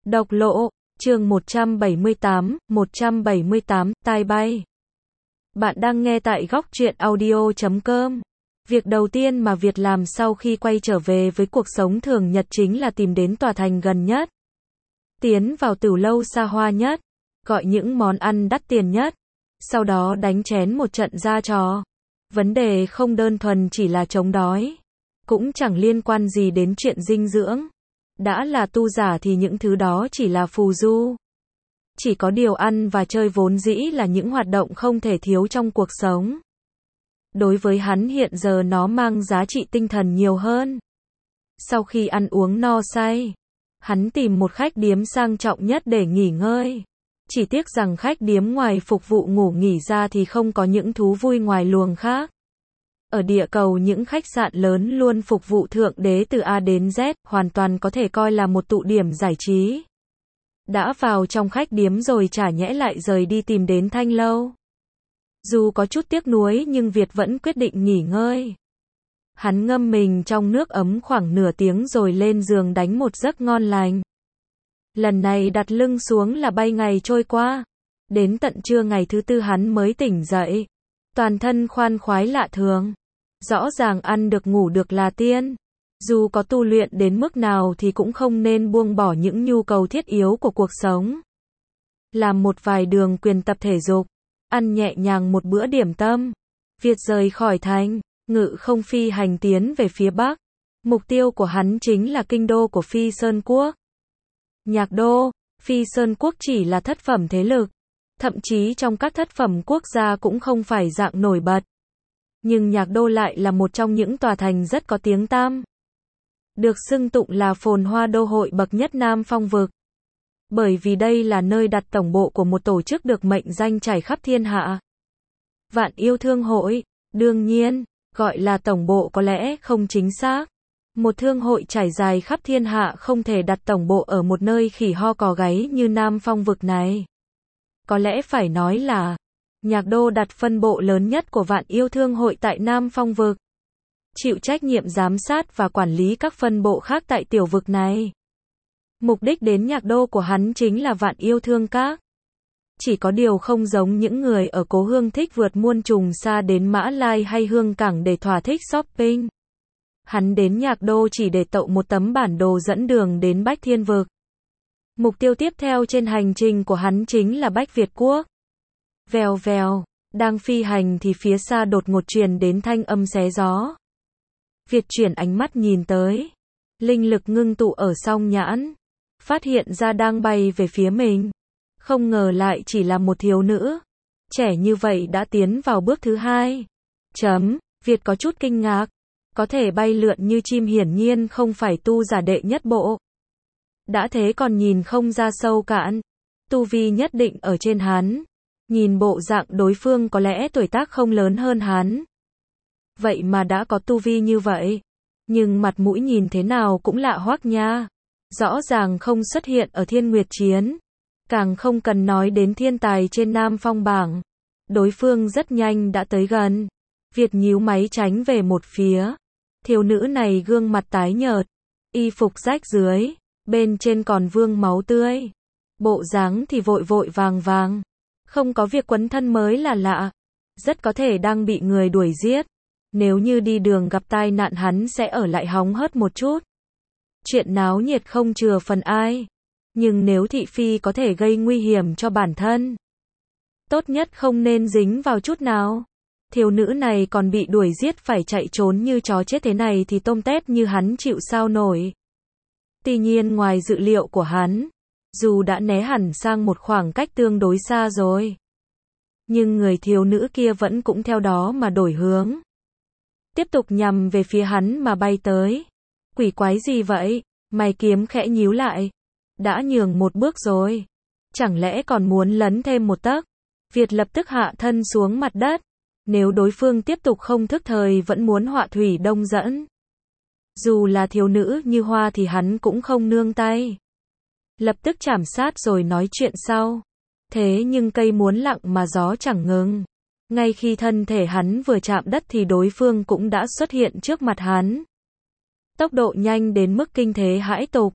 Độc lộ, chương 178, tai bay. Bạn đang nghe tại góc truyện audio.com. Việc đầu tiên mà Việt làm sau khi quay trở về với cuộc sống thường nhật chính là tìm đến tòa thành gần nhất. Tiến vào tửu lâu xa hoa nhất, gọi những món ăn đắt tiền nhất, sau đó đánh chén một trận ra trò. Vấn đề không đơn thuần chỉ là chống đói, cũng chẳng liên quan gì đến chuyện dinh dưỡng. Đã là tu giả thì những thứ đó chỉ là phù du. Chỉ có điều ăn và chơi vốn dĩ là những hoạt động không thể thiếu trong cuộc sống. Đối với hắn hiện giờ nó mang giá trị tinh thần nhiều hơn. Sau khi ăn uống no say, hắn tìm một khách điếm sang trọng nhất để nghỉ ngơi. Chỉ tiếc rằng khách điếm ngoài phục vụ ngủ nghỉ ra thì không có những thú vui ngoài luồng khác. Ở địa cầu những khách sạn lớn luôn phục vụ thượng đế từ A đến Z, hoàn toàn có thể coi là một tụ điểm giải trí. Đã vào trong khách điếm rồi chả nhẽ lại rời đi tìm đến thanh lâu. Dù có chút tiếc nuối nhưng Việt vẫn quyết định nghỉ ngơi. Hắn ngâm mình trong nước ấm khoảng nửa tiếng rồi lên giường đánh một giấc ngon lành. Lần này đặt lưng xuống là bay ngày trôi qua. Đến tận trưa ngày thứ tư hắn mới tỉnh dậy. Toàn thân khoan khoái lạ thường. Rõ ràng ăn được ngủ được là tiên. Dù có tu luyện đến mức nào thì cũng không nên buông bỏ những nhu cầu thiết yếu của cuộc sống. Làm một vài đường quyền tập thể dục. Ăn nhẹ nhàng một bữa điểm tâm. Việt rời khỏi thành, ngự không phi hành tiến về phía Bắc. Mục tiêu của hắn chính là kinh đô của Phi Sơn Quốc. Nhạc đô, Phi Sơn Quốc chỉ là thất phẩm thế lực. Thậm chí trong các thất phẩm quốc gia cũng không phải dạng nổi bật. Nhưng Nhạc đô lại là một trong những tòa thành rất có tiếng tăm. Được xưng tụng là phồn hoa đô hội bậc nhất Nam Phong vực. Bởi vì đây là nơi đặt tổng bộ của một tổ chức được mệnh danh trải khắp thiên hạ. Vạn Yêu Thương Hội, đương nhiên, gọi là tổng bộ có lẽ không chính xác. Một thương hội trải dài khắp thiên hạ không thể đặt tổng bộ ở một nơi khỉ ho cò gáy như Nam Phong vực này. Có lẽ phải nói là Nhạc đô đặt phân bộ lớn nhất của Vạn Yêu Thương Hội tại Nam Phong vực. Chịu trách nhiệm giám sát và quản lý các phân bộ khác tại tiểu vực này. Mục đích đến Nhạc đô của hắn chính là Vạn Yêu Thương Các. Chỉ có điều không giống những người ở cố hương thích vượt muôn trùng xa đến Mã Lai hay Hương Cảng để thỏa thích shopping. Hắn đến Nhạc đô chỉ để tậu một tấm bản đồ dẫn đường đến Bách Thiên vực. Mục tiêu tiếp theo trên hành trình của hắn chính là Bách Việt Quốc. Vèo vèo, đang phi hành thì phía xa đột ngột truyền đến thanh âm xé gió. Việt chuyển ánh mắt nhìn tới. Linh lực ngưng tụ ở song nhãn. Phát hiện ra đang bay về phía mình. Không ngờ lại chỉ là một thiếu nữ. Trẻ như vậy đã tiến vào bước thứ hai. Việt có chút kinh ngạc. Có thể bay lượn như chim hiển nhiên không phải tu giả đệ nhất bộ. Đã thế còn nhìn không ra sâu cạn. Tu vi nhất định ở trên hắn. Nhìn bộ dạng đối phương có lẽ tuổi tác không lớn hơn hắn. Vậy mà đã có tu vi như vậy. Nhưng mặt mũi nhìn thế nào cũng lạ hoắc nha. Rõ ràng không xuất hiện ở Thiên Nguyệt Chiến. Càng không cần nói đến thiên tài trên Nam Phong bảng. Đối phương rất nhanh đã tới gần. Việt nhíu máy tránh về một phía. Thiếu nữ này gương mặt tái nhợt. Y phục rách dưới. Bên trên còn vương máu tươi. Bộ dáng thì vội vội vàng vàng. Không có việc quấn thân mới là lạ. Rất có thể đang bị người đuổi giết. Nếu như đi đường gặp tai nạn hắn sẽ ở lại hóng hớt một chút. Chuyện náo nhiệt không chừa phần ai. Nhưng nếu thị phi có thể gây nguy hiểm cho bản thân. Tốt nhất không nên dính vào chút nào. Thiếu nữ này còn bị đuổi giết phải chạy trốn như chó chết thế này thì tôm tép như hắn chịu sao nổi. Tuy nhiên ngoài dự liệu của hắn. Dù đã né hẳn sang một khoảng cách tương đối xa rồi. Nhưng người thiếu nữ kia vẫn cũng theo đó mà đổi hướng. Tiếp tục nhằm về phía hắn mà bay tới. Quỷ quái gì vậy? Mày kiếm khẽ nhíu lại. Đã nhường một bước rồi. Chẳng lẽ còn muốn lấn thêm một tấc? Việt lập tức hạ thân xuống mặt đất. Nếu đối phương tiếp tục không thức thời vẫn muốn họa thủy đông dẫn. Dù là thiếu nữ như hoa thì hắn cũng không nương tay. Lập tức chảm sát rồi nói chuyện sau. Thế nhưng cây muốn lặng mà gió chẳng ngừng. Ngay khi thân thể hắn vừa chạm đất thì đối phương cũng đã xuất hiện trước mặt hắn. Tốc độ nhanh đến mức kinh thế hãi tục.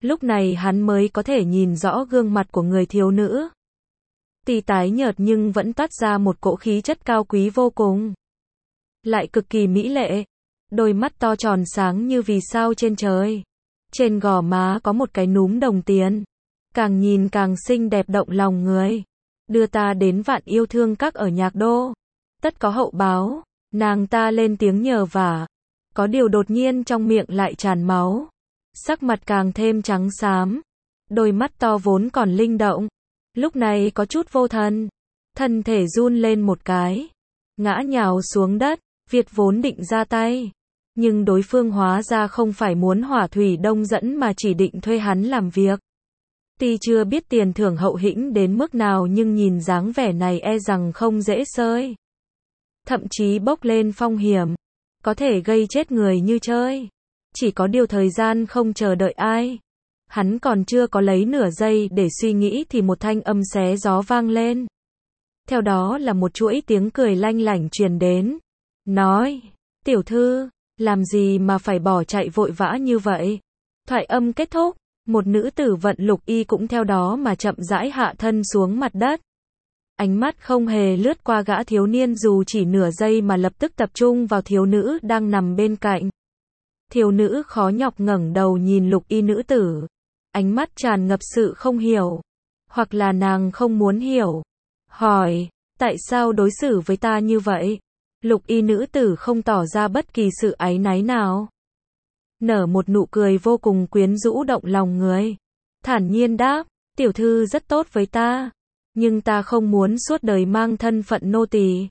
Lúc này hắn mới có thể nhìn rõ gương mặt của người thiếu nữ. Tuy tái nhợt nhưng vẫn toát ra một cỗ khí chất cao quý vô cùng. Lại cực kỳ mỹ lệ. Đôi mắt to tròn sáng như vì sao trên trời. Trên gò má có một cái núm đồng tiền. Càng nhìn càng xinh đẹp động lòng người. Đưa ta đến Vạn Yêu Thương Các ở Nhạc Đô. Tất có hậu báo. Nàng ta lên tiếng nhờ vả. Có điều đột nhiên trong miệng lại tràn máu. Sắc mặt càng thêm trắng xám. Đôi mắt to vốn còn linh động. Lúc này có chút vô thần. Thân thể run lên một cái. Ngã nhào xuống đất. Việt vốn định ra tay. Nhưng đối phương hóa ra không phải muốn hỏa thủy đông dẫn mà chỉ định thuê hắn làm việc. Tuy chưa biết tiền thưởng hậu hĩnh đến mức nào nhưng nhìn dáng vẻ này e rằng không dễ xơi. Thậm chí bốc lên phong hiểm. Có thể gây chết người như chơi. Chỉ có điều thời gian không chờ đợi ai. Hắn còn chưa có lấy nửa giây để suy nghĩ thì một thanh âm xé gió vang lên. Theo đó là một chuỗi tiếng cười lanh lảnh truyền đến. Nói, tiểu thư, làm gì mà phải bỏ chạy vội vã như vậy? Thoại âm kết thúc, một nữ tử vận lục y cũng theo đó mà chậm rãi hạ thân xuống mặt đất. Ánh mắt không hề lướt qua gã thiếu niên dù chỉ nửa giây mà lập tức tập trung vào thiếu nữ đang nằm bên cạnh. Thiếu nữ khó nhọc ngẩng đầu nhìn lục y nữ tử. Ánh mắt tràn ngập sự không hiểu. Hoặc là nàng không muốn hiểu. Hỏi, tại sao đối xử với ta như vậy? Lục y nữ tử không tỏ ra bất kỳ sự áy náy nào. Nở một nụ cười vô cùng quyến rũ động lòng người. Thản nhiên đáp, tiểu thư rất tốt với ta. Nhưng ta không muốn suốt đời mang thân phận nô tỳ.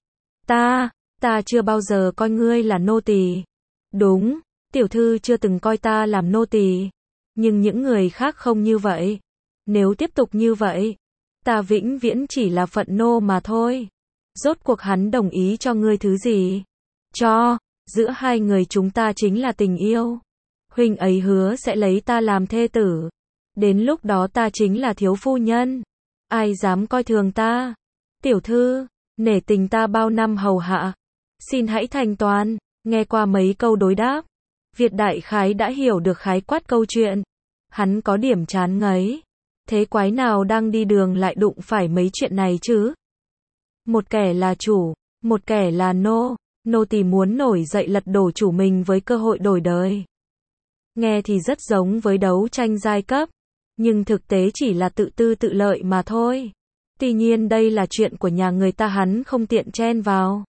Ta chưa bao giờ coi ngươi là nô tỳ. Đúng, tiểu thư chưa từng coi ta làm nô tỳ. Nhưng những người khác không như vậy. Nếu tiếp tục như vậy, ta vĩnh viễn chỉ là phận nô mà thôi. Rốt cuộc hắn đồng ý cho ngươi thứ gì? Giữa hai người chúng ta chính là tình yêu. Huynh ấy hứa sẽ lấy ta làm thê tử. Đến lúc đó ta chính là thiếu phu nhân. Ai dám coi thường ta? Tiểu thư, nể tình ta bao năm hầu hạ. Xin hãy thành toàn. Nghe qua mấy câu đối đáp, Việt đại khái đã hiểu được khái quát câu chuyện. Hắn có điểm chán ngấy. Thế quái nào đang đi đường lại đụng phải mấy chuyện này chứ? Một kẻ là chủ, một kẻ là nô. Nô tỳ muốn nổi dậy lật đổ chủ mình với cơ hội đổi đời. Nghe thì rất giống với đấu tranh giai cấp. Nhưng thực tế chỉ là tự tư tự lợi mà thôi. Tuy nhiên đây là chuyện của nhà người ta hắn không tiện chen vào.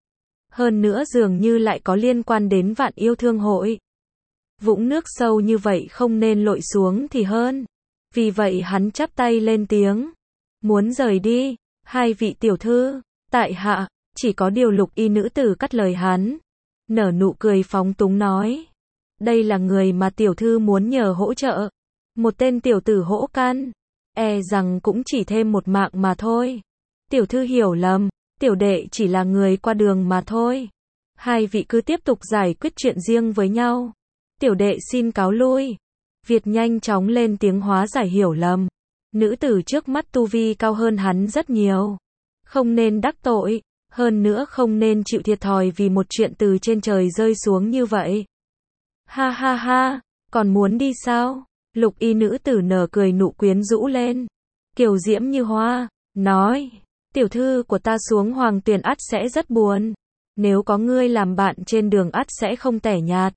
Hơn nữa dường như lại có liên quan đến Vạn Yêu Thương Hội. Vũng nước sâu như vậy không nên lội xuống thì hơn. Vì vậy hắn chắp tay lên tiếng. Muốn rời đi, hai vị tiểu thư, tại hạ, chỉ có điều lục y nữ tử cắt lời hắn. Nở nụ cười phóng túng nói. Đây là người mà tiểu thư muốn nhờ hỗ trợ. Một tên tiểu tử hỗ can. E rằng cũng chỉ thêm một mạng mà thôi. Tiểu thư hiểu lầm. Tiểu đệ chỉ là người qua đường mà thôi. Hai vị cứ tiếp tục giải quyết chuyện riêng với nhau. Tiểu đệ xin cáo lui. Việt nhanh chóng lên tiếng hóa giải hiểu lầm. Nữ tử trước mắt tu vi cao hơn hắn rất nhiều. Không nên đắc tội. Hơn nữa không nên chịu thiệt thòi vì một chuyện từ trên trời rơi xuống như vậy. Ha ha ha, còn muốn đi sao? Lục y nữ tử nở cười nụ quyến rũ lên. Kiều diễm như hoa, nói. Tiểu thư của ta xuống hoàng tuyền ắt sẽ rất buồn. Nếu có ngươi làm bạn trên đường ắt sẽ không tẻ nhạt.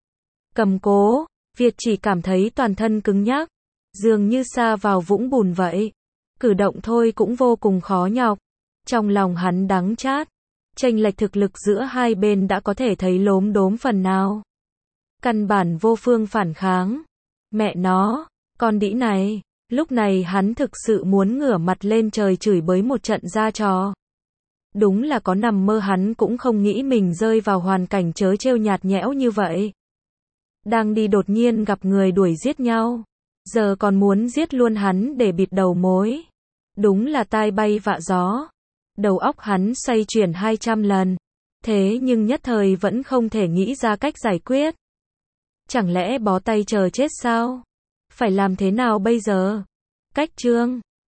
Cầm cố, Việt chỉ cảm thấy toàn thân cứng nhắc. Dường như sa vào vũng bùn vậy. Cử động thôi cũng vô cùng khó nhọc. Trong lòng hắn đắng chát. Chênh lệch thực lực giữa hai bên đã có thể thấy lốm đốm phần nào. Căn bản vô phương phản kháng. Mẹ nó, con đĩ này. Lúc này hắn thực sự muốn ngửa mặt lên trời chửi bới một trận ra trò. Đúng là có nằm mơ hắn cũng không nghĩ mình rơi vào hoàn cảnh trớ trêu nhạt nhẽo như vậy. Đang đi đột nhiên gặp người đuổi giết nhau. Giờ còn muốn giết luôn hắn để bịt đầu mối. Đúng là tai bay vạ gió. Đầu óc hắn xoay chuyển 200 lần. Thế nhưng nhất thời vẫn không thể nghĩ ra cách giải quyết. Chẳng lẽ bó tay chờ chết sao? Phải làm thế nào bây giờ? Cách chương